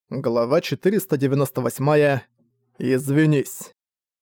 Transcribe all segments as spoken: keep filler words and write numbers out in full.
Глава четыреста девяносто восемь. Извинись.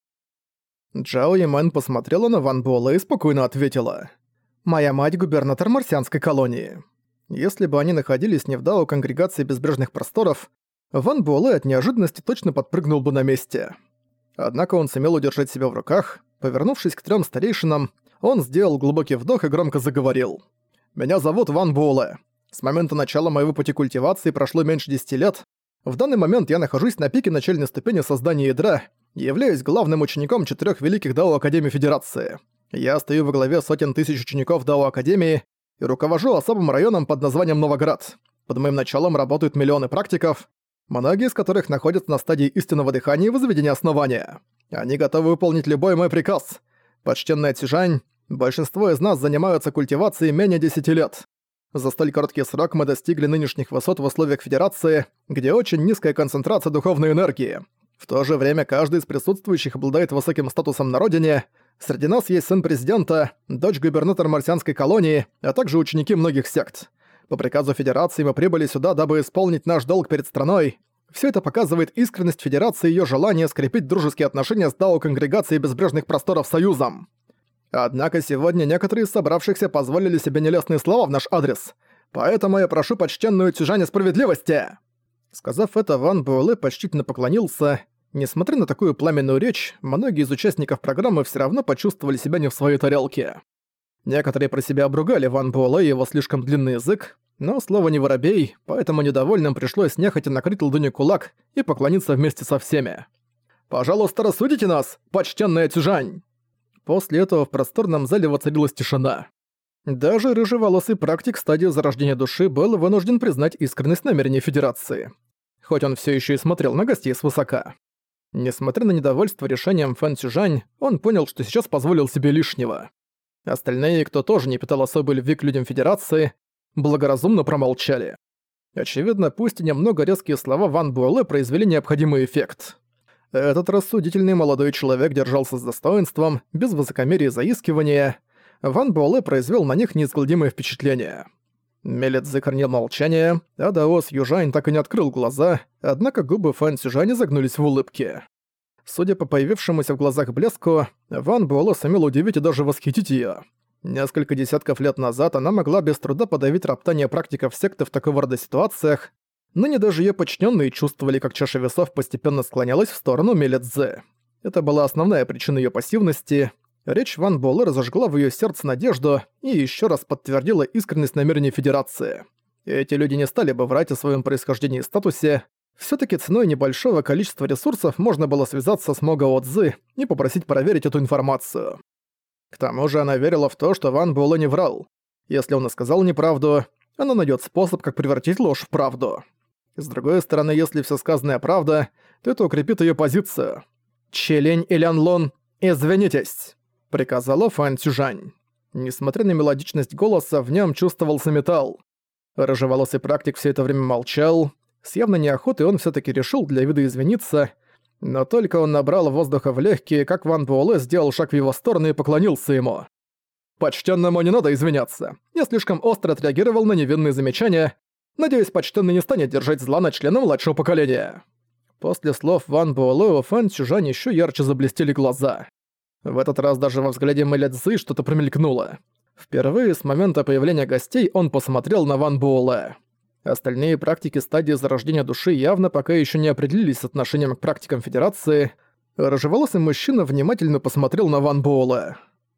Джао Ямэн посмотрела на Ван Буэлэ и спокойно ответила. «Моя мать — губернатор марсианской колонии». Если бы они находились не в дао Конгрегации Безбрежных Просторов, Ван Буэлэ от неожиданности точно подпрыгнул бы на месте. Однако он сумел удержать себя в руках. Повернувшись к трём старейшинам, он сделал глубокий вдох и громко заговорил. «Меня зовут Ван Буэлэ. С момента начала моего пути культивации прошло меньше десяти лет. В данный момент я нахожусь на пике начальной ступени создания ядра и являюсь главным учеником четырёх великих Дао Академий Федерации. Я стою во главе сотен тысяч учеников Дао Академии и руковожу особым районом под названием Новоград. Под моим началом работают миллионы практиков, многие из которых находятся на стадии истинного дыхания и возведения основания. Они готовы выполнить любой мой приказ. Почтенная Цюжань, большинство из нас занимаются культивацией менее десяти лет. За столь короткий срок мы достигли нынешних высот в условиях Федерации, где очень низкая концентрация духовной энергии. В то же время каждый из присутствующих обладает высоким статусом на родине. Среди нас есть сын президента, дочь губернатора марсианской колонии, а также ученики многих сект. По приказу Федерации мы прибыли сюда, дабы исполнить наш долг перед страной. Все это показывает искренность Федерации и её желание скрепить дружеские отношения с Дао Конгрегацией Безбрежных Просторов Союзом. Однако сегодня некоторые из собравшихся позволили себе нелестные слова в наш адрес. Поэтому я прошу почтенную Цюжань о справедливости!» Сказав это, Ван Буэлэ почтительно поклонился. Несмотря на такую пламенную речь, многие из участников программы всё равно почувствовали себя не в своей тарелке. Некоторые про себя обругали Ван Буэлэ и его слишком длинный язык, но слово не воробей, поэтому недовольным пришлось нехотя накрыть ладонью кулак и поклониться вместе со всеми. «Пожалуйста, рассудите нас, почтенная Цюжань!» После этого в просторном зале воцарилась тишина. Даже рыжеволосый практик стадии зарождения души был вынужден признать искренность намерений Федерации. Хоть он всё ещё и смотрел на гостей свысока. Несмотря на недовольство решением Фэн Цюжань, он понял, что сейчас позволил себе лишнего. Остальные, кто тоже не питал особой любви к людям Федерации, благоразумно промолчали. Очевидно, пусть и немного резкие слова Ван Буэлэ произвели необходимый эффект. Этот рассудительный молодой человек держался с достоинством, без высокомерия и заискивания. Ван Буэлэ произвел на них неизгладимое впечатление. Мелет сохранил молчание, а Даос Южань так и не открыл глаза, однако губы Фэн Цюжань загнулись в улыбке. Судя по появившемуся в глазах блеску, Ван Буэлэ сумел удивить и даже восхитить её. Несколько десятков лет назад она могла без труда подавить роптание практиков секты в такого рода ситуациях. Ныне даже её подчинённые чувствовали, как чаша весов постепенно склонялась в сторону Мелет-Зе. Это была основная причина её пассивности. Речь Ван Буэлэ разожгла в её сердце надежду и ещё раз подтвердила искренность намерений Федерации. Эти люди не стали бы врать о своём происхождении и статусе. Всё-таки ценой небольшого количества ресурсов можно было связаться с Могао Цзы и попросить проверить эту информацию. К тому же она верила в то, что Ван Буэлэ не врал. Если он и сказал неправду, она найдёт способ, как превратить ложь в правду. С другой стороны, если всё сказанное правда, то это укрепит её позицию. «Челень и Лян Лон, извинитесь!» — приказала Фэн Цюжань. Несмотря на мелодичность голоса, в нём чувствовался металл. Рыжеволосый практик всё это время молчал. С явной неохотой он всё-таки решил для вида извиниться, но только он набрал воздуха в легкие, как Ван Буэлэ сделал шаг в его сторону и поклонился ему. «Почтенному не надо извиняться. Я слишком остро отреагировал на невинные замечания. Надеюсь, почтенный не станет держать зла на члена младшего поколения». После слов Ван Буэлэ у Фэн Цюжань ещё ярче заблестели глаза. В этот раз даже во взгляде Мэлет Цзы что-то промелькнуло. Впервые с момента появления гостей он посмотрел на Ван Буэлэ. Остальные практики стадии зарождения души явно пока ещё не определились с отношением к практикам Федерации. Рыжеволосый мужчина внимательно посмотрел на Ван Буэлэ.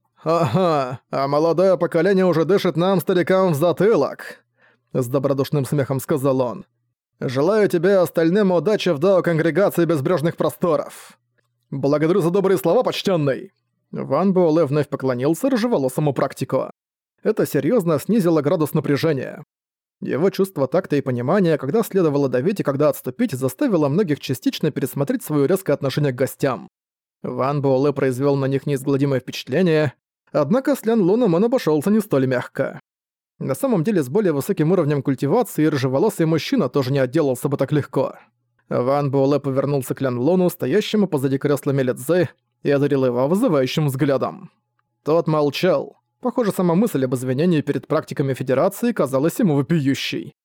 «Ага, а молодое поколение уже дышит нам, старикам, в затылок», — с добродушным смехом сказал он. «Желаю тебе и остальным удачи в Дао Конгрегации Безбрежных Просторов. Благодарю за добрые слова, почтенный». Ван Буэлэ вновь поклонился рыжеволосому практику. Это серьезно снизило градус напряжения. Его чувство такта и понимания, когда следовало давить и когда отступить, заставило многих частично пересмотреть своё резкое отношение к гостям. Ван Буэлэ произвел на них неизгладимое впечатление, однако с Лян Луном он обошёлся не столь мягко. На самом деле, с более высоким уровнем культивации рыжеволосый мужчина тоже не отделался бы так легко. Ван Буэлэ повернулся к Лян Луну, стоящему позади кресла Мелет Цзы, и одарил его вызывающим взглядом. Тот молчал. Похоже, сама мысль об извинении перед практиками Федерации казалась ему вопиющей.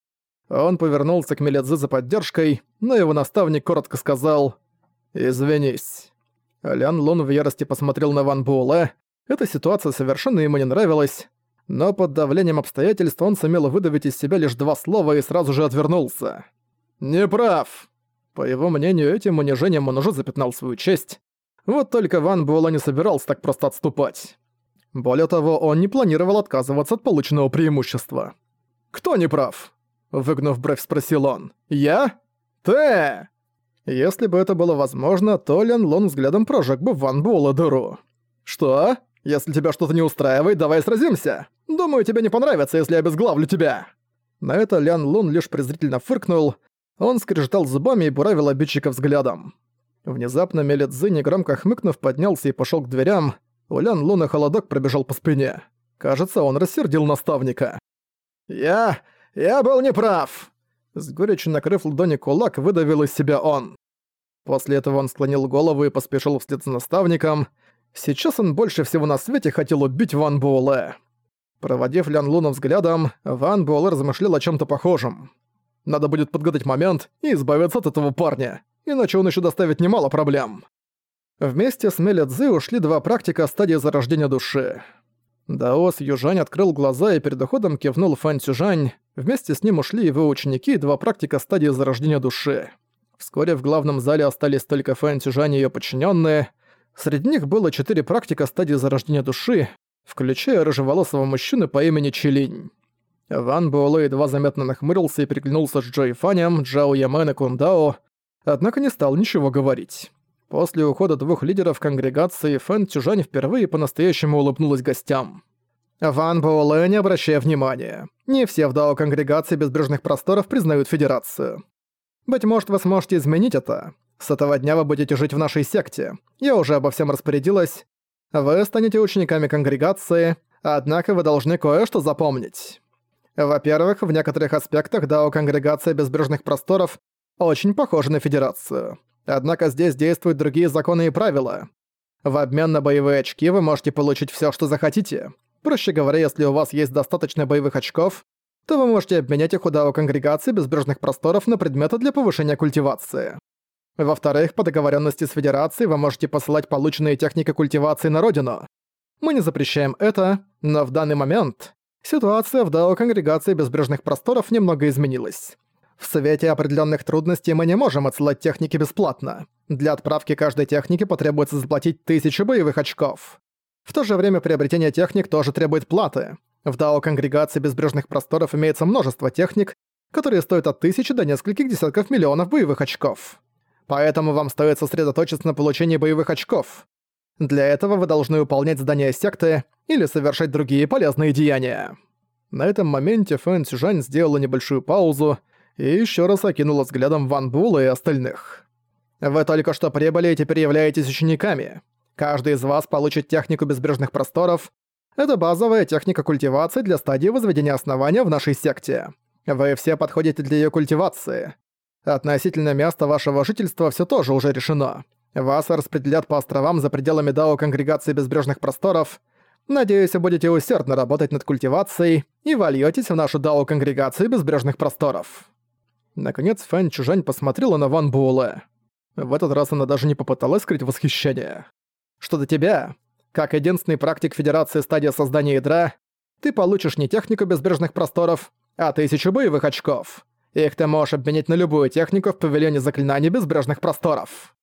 Он повернулся к Мелядзе за поддержкой, но его наставник коротко сказал «Извинись». Лян Лун в ярости посмотрел на Ван Буэлэ. Эта ситуация совершенно ему не нравилась, но под давлением обстоятельств он сумел выдавить из себя лишь два слова и сразу же отвернулся. «Не прав». По его мнению, этим унижением он уже запятнал свою честь. Вот только Ван Буэлэ не собирался так просто отступать. Более того, он не планировал отказываться от полученного преимущества. «Кто не прав?» — выгнув бровь, спросил он. «Я? Ты?» Если бы это было возможно, то Лян Лун взглядом прожег бы Ван Буэлэ дыру. «Что? Если тебя что-то не устраивает, давай сразимся. Думаю, тебе не понравится, если я обезглавлю тебя». На это Лян Лун лишь презрительно фыркнул. Он скрежетал зубами и буравил обидчика взглядом. Внезапно Мелядзе, негромко хмыкнув, поднялся и пошёл к дверям. У Лян Луна холодок пробежал по спине. Кажется, он рассердил наставника. «Я... я был неправ!» С горечью накрыв ладони кулак, выдавил из себя он. После этого он склонил голову и поспешил вслед за наставником. Сейчас он больше всего на свете хотел убить Ван Буэлэ. Проводив Лян Луна взглядом, Ван Буэлэ размышлял о чём-то похожем. Надо будет подгадать момент и избавиться от этого парня, иначе он ещё доставит немало проблем. Вместе с Мелядзе ушли два практика стадии зарождения души. Даос Южань открыл глаза и перед уходом кивнул Фэн Цюжань. Вместе с ним ушли его ученики и два практика стадии зарождения души. Вскоре в главном зале остались только Фэн Цюжань и её подчинённые. Среди них было четыре практика стадии зарождения души, включая рыжеволосого мужчину по имени Чилинь. Ван Буэлэ едва заметно нахмурился и переглянулся с Джои Фанем, Джао Ямен и Кундао, однако не стал ничего говорить. После ухода двух лидеров конгрегации Фэн Цюжань впервые по-настоящему улыбнулась гостям. «Ван Буэлэ, не обращая внимания. Не все в Дао конгрегации Безбрежных Просторов признают Федерацию. Быть может, вы сможете изменить это. С этого дня вы будете жить в нашей секте. Я уже обо всем распорядилась. Вы станете учениками конгрегации, однако вы должны кое-что запомнить. Во-первых, в некоторых аспектах Дао конгрегация Безбрежных Просторов очень похожа на Федерацию. Однако здесь действуют другие законы и правила. В обмен на боевые очки вы можете получить всё, что захотите. Проще говоря, если у вас есть достаточно боевых очков, то вы можете обменять их у Дао конгрегации Безбрежных Просторов на предметы для повышения культивации. Во-вторых, по договоренности с Федерацией вы можете посылать полученные техники культивации на родину. Мы не запрещаем это, но в данный момент ситуация в Дао конгрегации Безбрежных Просторов немного изменилась. В свете определенных трудностей мы не можем отсылать техники бесплатно. Для отправки каждой техники потребуется заплатить тысячу боевых очков. В то же время приобретение техник тоже требует платы. В Дао конгрегации Безбрежных Просторов имеется множество техник, которые стоят от тысячи до нескольких десятков миллионов боевых очков. Поэтому вам стоит сосредоточиться на получении боевых очков. Для этого вы должны выполнять задания секты или совершать другие полезные деяния. На этом моменте Фэн Цюжань сделала небольшую паузу и ещё раз окинула взглядом Ван Буэлэ и остальных. «Вы только что прибыли и теперь являетесь учениками. Каждый из вас получит технику Безбрежных Просторов. Это базовая техника культивации для стадии возведения основания в нашей секте. Вы все подходите для её культивации. Относительно места вашего жительства всё тоже уже решено. Вас распределят по островам за пределами Дао конгрегации Безбрежных Просторов. Надеюсь, вы будете усердно работать над культивацией и вольётесь в нашу Дао конгрегацию Безбрежных Просторов». Наконец Фэн Цюжань посмотрела на Ван Буэлэ. В этот раз она даже не попыталась скрыть восхищение. «Что до тебя? Как единственный практик Федерации стадии создания ядра, ты получишь не технику Безбрежных Просторов, а тысячу боевых очков. Их ты можешь обменять на любую технику в павильоне заклинаний Безбрежных Просторов».